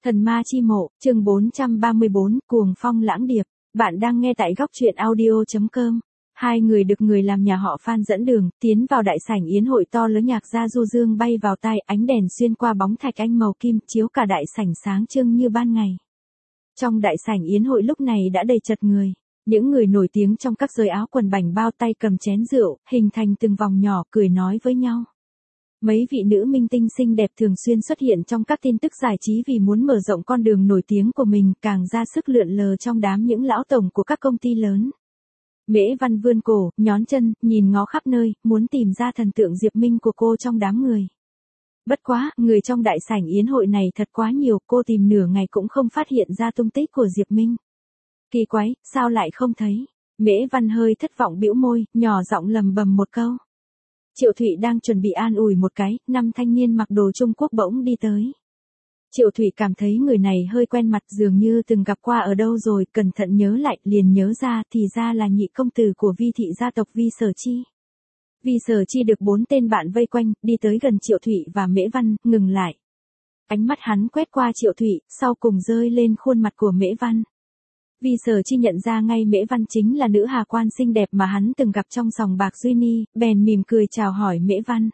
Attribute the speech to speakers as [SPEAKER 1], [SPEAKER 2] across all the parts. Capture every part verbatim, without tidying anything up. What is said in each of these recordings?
[SPEAKER 1] Thần ma chi mộ, chương bốn trăm ba mươi bốn, cuồng phong lãng điệp. Bạn đang nghe tại góc truyện audio chấm com. Hai người được người làm nhà họ Phan dẫn đường, tiến vào đại sảnh yến hội to lớn, nhạc gia du dương bay vào tai, ánh đèn xuyên qua bóng thạch anh màu kim, chiếu cả đại sảnh sáng trưng như ban ngày. Trong đại sảnh yến hội lúc này đã đầy chật người. Những người nổi tiếng trong các giới áo quần bảnh bao tay cầm chén rượu, hình thành từng vòng nhỏ cười nói với nhau. Mấy vị nữ minh tinh xinh đẹp thường xuyên xuất hiện trong các tin tức giải trí vì muốn mở rộng con đường nổi tiếng của mình, càng ra sức lượn lờ trong đám những lão tổng của các công ty lớn. Mễ Văn vươn cổ, nhón chân, nhìn ngó khắp nơi, muốn tìm ra thần tượng Diệp Minh của cô trong đám người. Bất quá, người trong đại sảnh yến hội này thật quá nhiều, cô tìm nửa ngày cũng không phát hiện ra tung tích của Diệp Minh. Kỳ quái, sao lại không thấy? Mễ Văn hơi thất vọng bĩu môi, nhỏ giọng lầm bầm một câu. Triệu Thụy đang chuẩn bị an ủi một cái, năm thanh niên mặc đồ Trung Quốc bỗng đi tới. Triệu Thụy cảm thấy người này hơi quen mặt, dường như từng gặp qua ở đâu rồi, cẩn thận nhớ lại, liền nhớ ra thì ra là nhị công tử của Vi thị gia tộc Vi Sở Chi. Vi Sở Chi được bốn tên bạn vây quanh, đi tới gần Triệu Thụy và Mễ Văn, ngừng lại. Ánh mắt hắn quét qua Triệu Thụy, sau cùng rơi lên khuôn mặt của Mễ Văn. Vi Sở Chi nhận ra ngay Mễ Văn chính là nữ hà quan xinh đẹp mà hắn từng gặp trong sòng bạc Duy Ni, bèn mỉm cười chào hỏi Mễ Văn.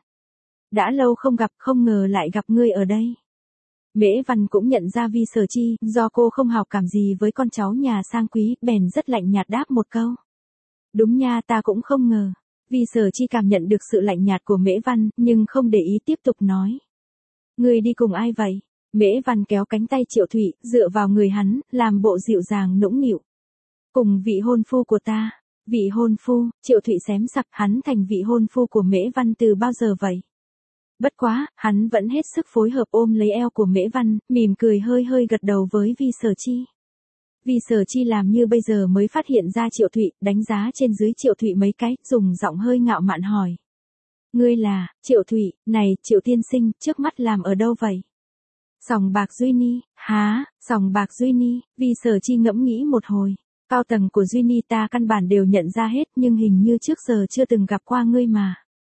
[SPEAKER 1] Đã lâu không gặp, không ngờ lại gặp ngươi ở đây. Mễ Văn cũng nhận ra Vi Sở Chi, do cô không hảo cảm gì với con cháu nhà sang quý, bèn rất lạnh nhạt đáp một câu. Đúng nha, ta cũng không ngờ. Vi Sở Chi cảm nhận được sự lạnh nhạt của Mễ Văn, nhưng không để ý, tiếp tục nói. Ngươi đi cùng ai vậy? Mễ Văn kéo cánh tay Triệu Thụy, dựa vào người hắn, làm bộ dịu dàng nũng nịu. Cùng vị hôn phu của ta. Vị hôn phu, Triệu Thụy xém sặc, hắn thành vị hôn phu của Mễ Văn từ bao giờ vậy? Bất quá, hắn vẫn hết sức phối hợp ôm lấy eo của Mễ Văn, mỉm cười hơi hơi gật đầu với Vi Sở Chi. Vi Sở Chi làm như bây giờ mới phát hiện ra Triệu Thụy, đánh giá trên dưới Triệu Thụy mấy cái, dùng giọng hơi ngạo mạn hỏi. Ngươi là, Triệu Thụy, này, Triệu tiên sinh, trước mắt làm ở đâu vậy? Sòng bạc Duy Ni, há, sòng bạc Duy Ni, Vi Sở Chi ngẫm nghĩ một hồi. Cao tầng của Duy Ni ta căn bản đều nhận ra hết, nhưng hình như trước giờ chưa từng gặp qua ngươi mà.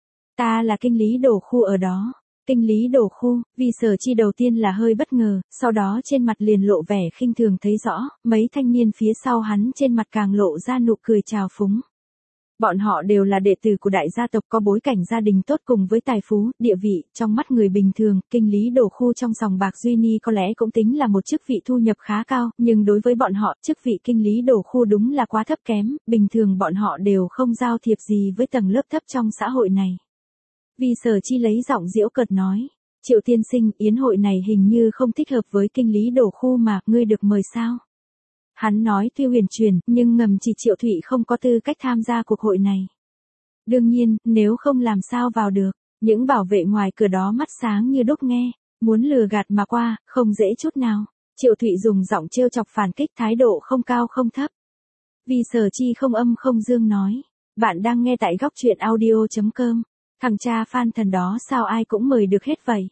[SPEAKER 1] Ta là kinh lý đổ khu ở đó. Kinh lý đổ khu, Vi Sở Chi đầu tiên là hơi bất ngờ, sau đó trên mặt liền lộ vẻ khinh thường thấy rõ, mấy thanh niên phía sau hắn trên mặt càng lộ ra nụ cười trào phúng. Bọn họ đều là đệ tử của đại gia tộc có bối cảnh gia đình tốt cùng với tài phú, địa vị, trong mắt người bình thường, kinh lý đổ khu trong sòng bạc Duy Ni có lẽ cũng tính là một chức vị thu nhập khá cao, nhưng đối với bọn họ, chức vị kinh lý đổ khu đúng là quá thấp kém, bình thường bọn họ đều không giao thiệp gì với tầng lớp thấp trong xã hội này. Vi Sở Chi lấy giọng giễu cợt nói, Triệu tiên sinh, yến hội này hình như không thích hợp với kinh lý đổ khu mà, ngươi được mời sao? Hắn nói tuy huyền truyền, nhưng ngầm chỉ Triệu Thụy không có tư cách tham gia cuộc hội này. Đương nhiên, nếu không làm sao vào được, những bảo vệ ngoài cửa đó mắt sáng như đúc nghe, muốn lừa gạt mà qua, không dễ chút nào. Triệu Thụy dùng giọng trêu chọc phản kích, thái độ không cao không thấp. Vi Sở Chi không âm không dương nói, bạn đang nghe tại góc truyện audio chấm com. Thằng cha Phan thần đó sao ai cũng mời được hết vậy?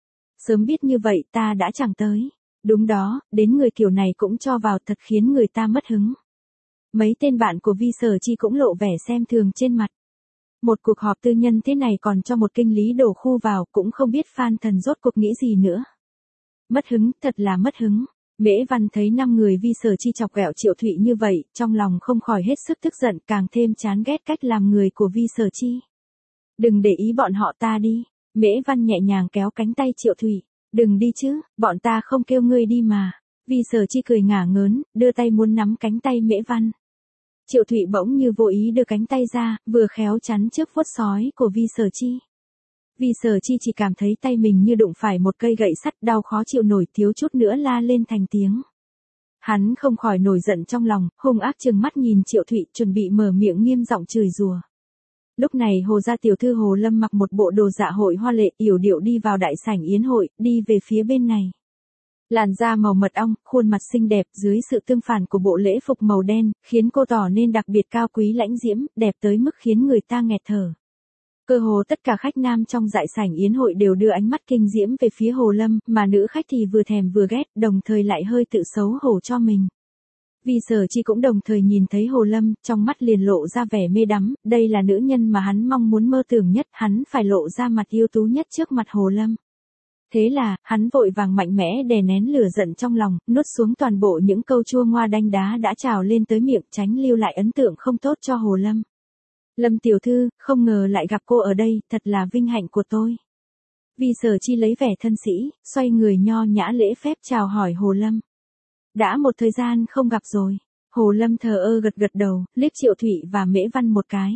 [SPEAKER 1] Sớm biết như vậy ta đã chẳng tới. Đúng đó, đến người kiểu này cũng cho vào, thật khiến người ta mất hứng. Mấy tên bạn của Vi Sở Chi cũng lộ vẻ xem thường trên mặt. Một cuộc họp tư nhân thế này còn cho một kinh lý đổ khu vào, cũng không biết Phan thần rốt cuộc nghĩ gì nữa. Mất hứng, thật là mất hứng. Mễ Văn thấy năm người Vi Sở Chi chọc ghẹo Triệu Thụy như vậy, trong lòng không khỏi hết sức tức giận, càng thêm chán ghét cách làm người của Vi Sở Chi. Đừng để ý bọn họ, ta đi. Mễ Văn nhẹ nhàng kéo cánh tay Triệu Thụy. Đừng đi chứ, bọn ta không kêu ngươi đi mà. Vi Sở Chi cười ngả ngớn, đưa tay muốn nắm cánh tay Mễ Văn. Triệu Thụy bỗng như vô ý đưa cánh tay ra, vừa khéo chắn trước vuốt sói của Vi Sở Chi. Vi Sở Chi chỉ cảm thấy tay mình như đụng phải một cây gậy sắt, đau khó chịu nổi, thiếu chút nữa la lên thành tiếng. Hắn không khỏi nổi giận trong lòng, hung ác trừng mắt nhìn Triệu Thụy, chuẩn bị mở miệng nghiêm giọng chửi rủa. Lúc này Hồ gia tiểu thư Hồ Lâm mặc một bộ đồ dạ hội hoa lệ, yểu điệu đi vào đại sảnh yến hội, đi về phía bên này. Làn da màu mật ong, khuôn mặt xinh đẹp, dưới sự tương phản của bộ lễ phục màu đen, khiến cô tỏ nên đặc biệt cao quý lãnh diễm, đẹp tới mức khiến người ta nghẹt thở. Cơ hồ tất cả khách nam trong đại sảnh yến hội đều đưa ánh mắt kinh diễm về phía Hồ Lâm, mà nữ khách thì vừa thèm vừa ghét, đồng thời lại hơi tự xấu hổ cho mình. Vi Sở Chi cũng đồng thời nhìn thấy Hồ Lâm, trong mắt liền lộ ra vẻ mê đắm, đây là nữ nhân mà hắn mong muốn mơ tưởng nhất, hắn phải lộ ra mặt yêu tú nhất trước mặt Hồ Lâm. Thế là, hắn vội vàng mạnh mẽ đè nén lửa giận trong lòng, nuốt xuống toàn bộ những câu chua ngoa đanh đá đã trào lên tới miệng, tránh lưu lại ấn tượng không tốt cho Hồ Lâm. Lâm tiểu thư, không ngờ lại gặp cô ở đây, thật là vinh hạnh của tôi. Vi Sở Chi lấy vẻ thân sĩ, xoay người nho nhã lễ phép chào hỏi Hồ Lâm. Đã một thời gian không gặp rồi. Hồ Lâm thờ ơ gật gật đầu, liếc Triệu Thụy và Mễ Văn một cái.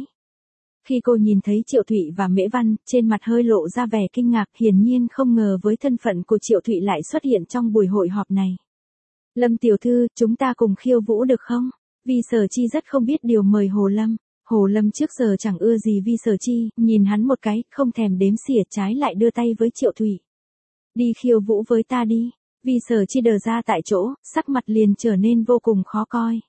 [SPEAKER 1] Khi cô nhìn thấy Triệu Thụy và Mễ Văn, trên mặt hơi lộ ra vẻ kinh ngạc, hiển nhiên không ngờ với thân phận của Triệu Thụy lại xuất hiện trong buổi hội họp này. Lâm tiểu thư, chúng ta cùng khiêu vũ được không? Vi Sở Chi rất không biết điều mời Hồ Lâm. Hồ Lâm trước giờ chẳng ưa gì Vi Sở Chi, nhìn hắn một cái, không thèm đếm xỉa, trái lại đưa tay với Triệu Thụy. Đi khiêu vũ với ta đi. Vi Sở Chi đờ ra tại chỗ, sắc mặt liền trở nên vô cùng khó coi.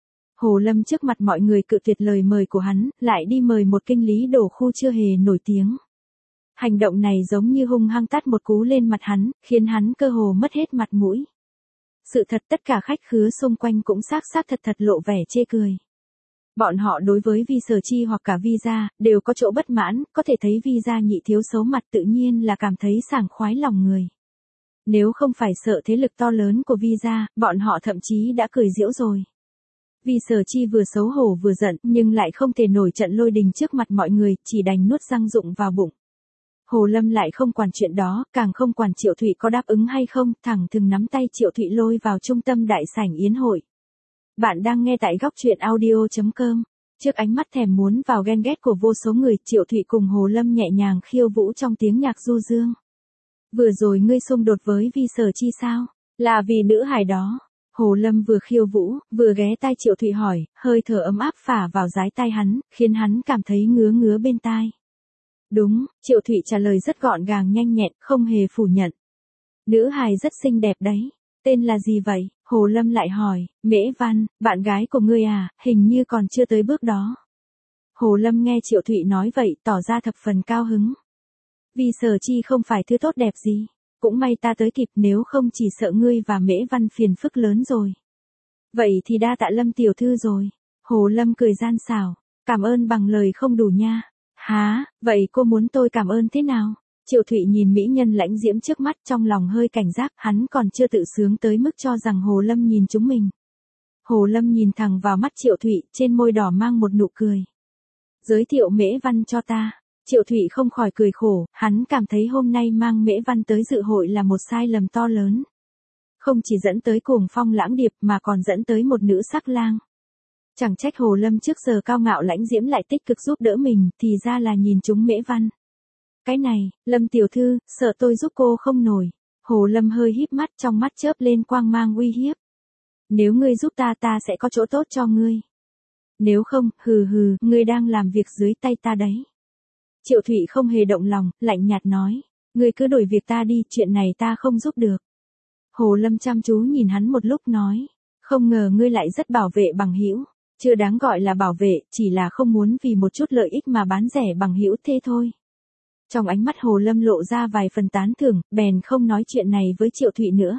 [SPEAKER 1] Hồ Lâm trước mặt mọi người cự tuyệt lời mời của hắn, lại đi mời một kinh lý đổ khu chưa hề nổi tiếng. Hành động này giống như hung hăng tát một cú lên mặt hắn, khiến hắn cơ hồ mất hết mặt mũi. Sự thật tất cả khách khứa xung quanh cũng xác xác thật thật lộ vẻ chê cười. Bọn họ đối với Vi Sở Chi hoặc cả Vi gia, đều có chỗ bất mãn, có thể thấy Vi gia nhị thiếu xấu mặt tự nhiên là cảm thấy sảng khoái lòng người. Nếu không phải sợ thế lực to lớn của Vi gia, bọn họ thậm chí đã cười giễu rồi. Vi Sở Chi vừa xấu hổ vừa giận, nhưng lại không thể nổi trận lôi đình trước mặt mọi người, chỉ đành nuốt răng dụng vào bụng. Hồ Lâm lại không quản chuyện đó, càng không quản Triệu Thụy có đáp ứng hay không, thẳng thừng nắm tay Triệu Thụy lôi vào trung tâm đại sảnh yến hội. Bạn đang nghe tại góc truyện audio chấm com. Trước ánh mắt thèm muốn vào ghen ghét của vô số người, Triệu Thụy cùng Hồ Lâm nhẹ nhàng khiêu vũ trong tiếng nhạc du dương. Vừa rồi ngươi xung đột với Vi Sở Chi sao? Là vì nữ hài đó. Hồ Lâm vừa khiêu vũ, vừa ghé tai Triệu Thụy hỏi, hơi thở ấm áp phả vào dái tai hắn, khiến hắn cảm thấy ngứa ngứa bên tai. Đúng, Triệu Thụy trả lời rất gọn gàng nhanh nhẹn, không hề phủ nhận. Nữ hài rất xinh đẹp đấy. Tên là gì vậy? Hồ Lâm lại hỏi, Mễ Văn, bạn gái của ngươi à, hình như còn chưa tới bước đó. Hồ Lâm nghe Triệu Thụy nói vậy, tỏ ra thập phần cao hứng. Vi Sở Chi không phải thứ tốt đẹp gì. Cũng may ta tới kịp, nếu không chỉ sợ ngươi và Mễ Văn phiền phức lớn rồi. Vậy thì đa tạ Lâm tiểu thư rồi. Hồ Lâm cười gian xảo, cảm ơn bằng lời không đủ nha. Hả, vậy cô muốn tôi cảm ơn thế nào? Triệu Thụy nhìn mỹ nhân lãnh diễm trước mắt, trong lòng hơi cảnh giác, hắn còn chưa tự sướng tới mức cho rằng Hồ Lâm nhìn chúng mình. Hồ Lâm nhìn thẳng vào mắt Triệu Thụy, trên môi đỏ mang một nụ cười. Giới thiệu Mễ Văn cho ta. Triệu Thụy không khỏi cười khổ, hắn cảm thấy hôm nay mang Mễ Văn tới dự hội là một sai lầm to lớn. Không chỉ dẫn tới cuồng phong lãng điệp mà còn dẫn tới một nữ sắc lang. Chẳng trách Hồ Lâm trước giờ cao ngạo lãnh diễm lại tích cực giúp đỡ mình, thì ra là nhìn chúng Mễ Văn. Cái này, Lâm tiểu thư, sợ tôi giúp cô không nổi. Hồ Lâm hơi híp mắt, trong mắt chớp lên quang mang uy hiếp. Nếu ngươi giúp ta ta sẽ có chỗ tốt cho ngươi. Nếu không, hừ hừ, ngươi đang làm việc dưới tay ta đấy. Triệu Thụy không hề động lòng, lạnh nhạt nói. Ngươi cứ đổi việc ta đi, chuyện này ta không giúp được. Hồ Lâm chăm chú nhìn hắn một lúc nói. Không ngờ ngươi lại rất bảo vệ bằng hữu. Chưa đáng gọi là bảo vệ, chỉ là không muốn vì một chút lợi ích mà bán rẻ bằng hữu thế thôi. Trong ánh mắt Hồ Lâm lộ ra vài phần tán thưởng, bèn không nói chuyện này với Triệu Thụy nữa.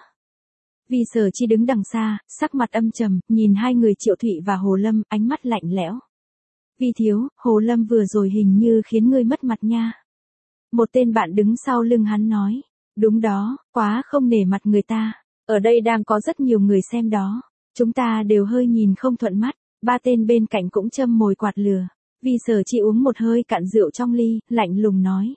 [SPEAKER 1] Vi Sở Chi đứng đằng xa, sắc mặt âm trầm, nhìn hai người Triệu Thụy và Hồ Lâm, ánh mắt lạnh lẽo. Vi thiếu, Hồ Lâm vừa rồi hình như khiến ngươi mất mặt nha. Một tên bạn đứng sau lưng hắn nói. Đúng đó, quá không nể mặt người ta. Ở đây đang có rất nhiều người xem đó. Chúng ta đều hơi nhìn không thuận mắt. Ba tên bên cạnh cũng châm mồi quạt lửa. Vi Sở Chi uống một hơi cạn rượu trong ly, lạnh lùng nói.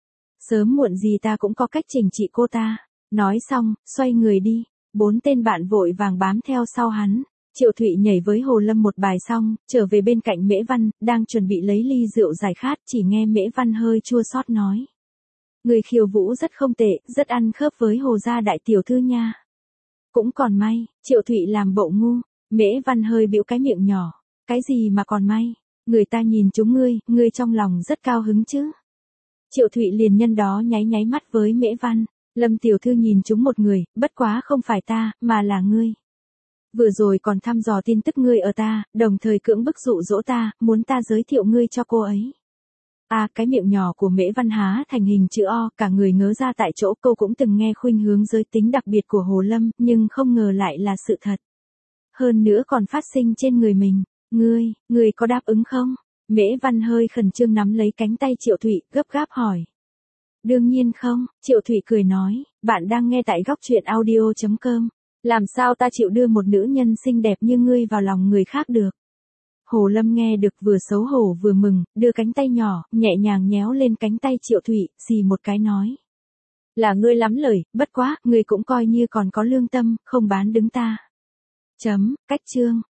[SPEAKER 1] Sớm muộn gì ta cũng có cách chỉnh trị cô ta. Nói xong, xoay người đi. Bốn tên bạn vội vàng bám theo sau hắn. Triệu Thụy nhảy với Hồ Lâm một bài xong, trở về bên cạnh Mễ Văn, đang chuẩn bị lấy ly rượu giải khát, chỉ nghe Mễ Văn hơi chua xót nói. Người khiêu vũ rất không tệ, rất ăn khớp với Hồ gia đại tiểu thư nha. Cũng còn may, Triệu Thụy làm bộ ngu, Mễ Văn hơi bĩu cái miệng nhỏ. Cái gì mà còn may, người ta nhìn chúng ngươi, ngươi trong lòng rất cao hứng chứ. Triệu Thụy liền nhân đó nháy nháy mắt với Mễ Văn. Lâm tiểu thư nhìn chúng một người, bất quá không phải ta, mà là ngươi. Vừa rồi còn thăm dò tin tức ngươi ở ta, đồng thời cưỡng bức dụ dỗ ta, muốn ta giới thiệu ngươi cho cô ấy. À, cái miệng nhỏ của Mễ Văn há thành hình chữ O, cả người ngớ ra tại chỗ. Cô cũng từng nghe khuynh hướng giới tính đặc biệt của Hồ Lâm, nhưng không ngờ lại là sự thật. Hơn nữa còn phát sinh trên người mình. Ngươi, ngươi có đáp ứng không? Mễ Văn hơi khẩn trương nắm lấy cánh tay Triệu Thụy, gấp gáp hỏi. Đương nhiên không, Triệu Thụy cười nói, bạn đang nghe tại góc truyện audio.com. Làm sao ta chịu đưa một nữ nhân xinh đẹp như ngươi vào lòng người khác được. Hồ Lâm nghe được vừa xấu hổ vừa mừng, đưa cánh tay nhỏ, nhẹ nhàng nhéo lên cánh tay Triệu Thụy, xì một cái nói. Là ngươi lắm lời, bất quá, ngươi cũng coi như còn có lương tâm, không bán đứng ta. Chấm, cách chương.